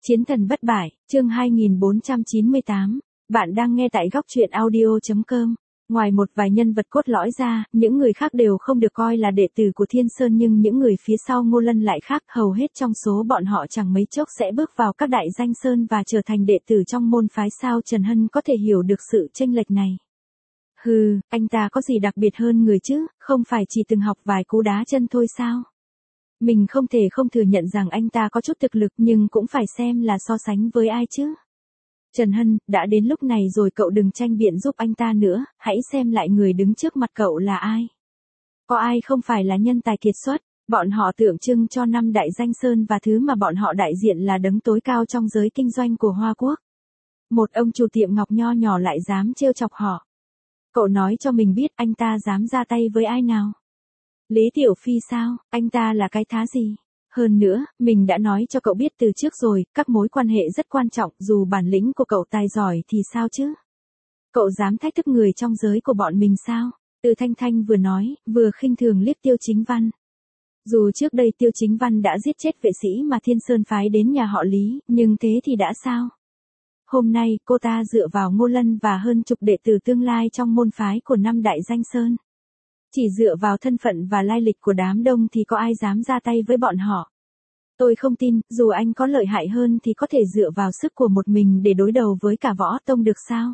Chiến thần bất bại, chương 2498. Bạn đang nghe tại góc truyện audio.com. Ngoài một vài nhân vật cốt lõi ra, những người khác đều không được coi là đệ tử của Thiên Sơn, nhưng những người phía sau Ngô Lân lại khác, hầu hết trong số bọn họ chẳng mấy chốc sẽ bước vào các đại danh sơn và trở thành đệ tử trong môn phái. Sao Trần Hân có thể hiểu được sự chênh lệch này? Hừ, anh ta có gì đặc biệt hơn người chứ, không phải chỉ từng học vài cú đá chân thôi sao? Mình không thể không thừa nhận rằng anh ta có chút thực lực, nhưng cũng phải xem là so sánh với ai chứ. Trần Hân, đã đến lúc này rồi, cậu đừng tranh biện giúp anh ta nữa, hãy xem lại người đứng trước mặt cậu là ai. Có ai không phải là nhân tài kiệt xuất, bọn họ tượng trưng cho năm đại danh sơn và thứ mà bọn họ đại diện là đấng tối cao trong giới kinh doanh của Hoa Quốc. Một ông chủ tiệm ngọc nho nhỏ lại dám trêu chọc họ. Cậu nói cho mình biết anh ta dám ra tay với ai nào? Lý Tiểu Phi sao, anh ta là cái thá gì? Hơn nữa, mình đã nói cho cậu biết từ trước rồi, các mối quan hệ rất quan trọng, dù bản lĩnh của cậu tài giỏi thì sao chứ? Cậu dám thách thức người trong giới của bọn mình sao? Từ Thanh Thanh vừa nói, vừa khinh thường liếc Tiêu Chính Văn. Dù trước đây Tiêu Chính Văn đã giết chết vệ sĩ mà Thiên Sơn phái đến nhà họ Lý, nhưng thế thì đã sao? Hôm nay, cô ta dựa vào Ngô Lân và hơn chục đệ tử tương lai trong môn phái của năm đại danh sơn. Chỉ dựa vào thân phận và lai lịch của đám đông thì có ai dám ra tay với bọn họ? Tôi không tin, dù anh có lợi hại hơn thì có thể dựa vào sức của một mình để đối đầu với cả võ tông được sao?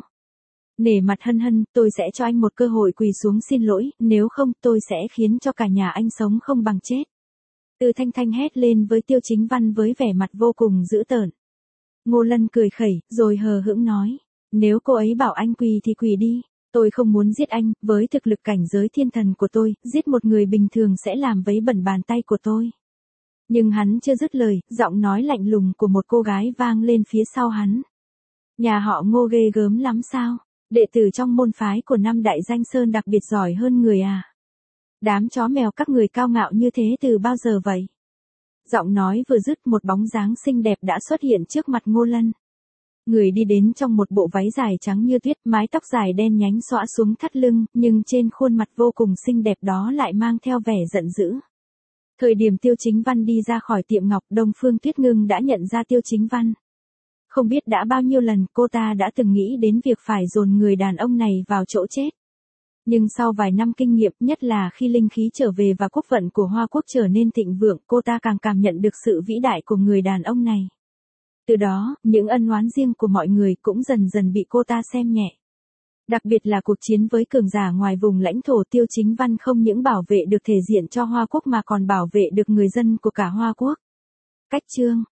Nể mặt Hân Hân, tôi sẽ cho anh một cơ hội quỳ xuống xin lỗi, nếu không tôi sẽ khiến cho cả nhà anh sống không bằng chết. Từ Thanh Thanh hét lên với Tiêu Chính Văn với vẻ mặt vô cùng dữ tợn. Ngô Lân cười khẩy, rồi hờ hững nói, nếu cô ấy bảo anh quỳ thì quỳ đi. Tôi không muốn giết anh, với thực lực cảnh giới thiên thần của tôi, giết một người bình thường sẽ làm vấy bẩn bàn tay của tôi. Nhưng hắn chưa dứt lời, giọng nói lạnh lùng của một cô gái vang lên phía sau hắn. Nhà họ Ngô ghê gớm lắm sao? Đệ tử trong môn phái của năm đại danh sơn đặc biệt giỏi hơn người à? Đám chó mèo các người cao ngạo như thế từ bao giờ vậy? Giọng nói vừa dứt, một bóng dáng xinh đẹp đã xuất hiện trước mặt Ngô Lân. Người đi đến trong một bộ váy dài trắng như tuyết, mái tóc dài đen nhánh xõa xuống thắt lưng, nhưng trên khuôn mặt vô cùng xinh đẹp đó lại mang theo vẻ giận dữ. Thời điểm Tiêu Chính Văn đi ra khỏi tiệm ngọc, Đông Phương Tuyết Ngưng đã nhận ra Tiêu Chính Văn. Không biết đã bao nhiêu lần cô ta đã từng nghĩ đến việc phải dồn người đàn ông này vào chỗ chết. Nhưng sau vài năm kinh nghiệm, nhất là khi linh khí trở về và quốc vận của Hoa Quốc trở nên thịnh vượng, cô ta càng cảm nhận được sự vĩ đại của người đàn ông này. Từ đó, những ân oán riêng của mọi người cũng dần dần bị cô ta xem nhẹ. Đặc biệt là cuộc chiến với cường giả ngoài vùng lãnh thổ, Tiêu Chính Văn không những bảo vệ được thể diện cho Hoa Quốc mà còn bảo vệ được người dân của cả Hoa Quốc. Cách chương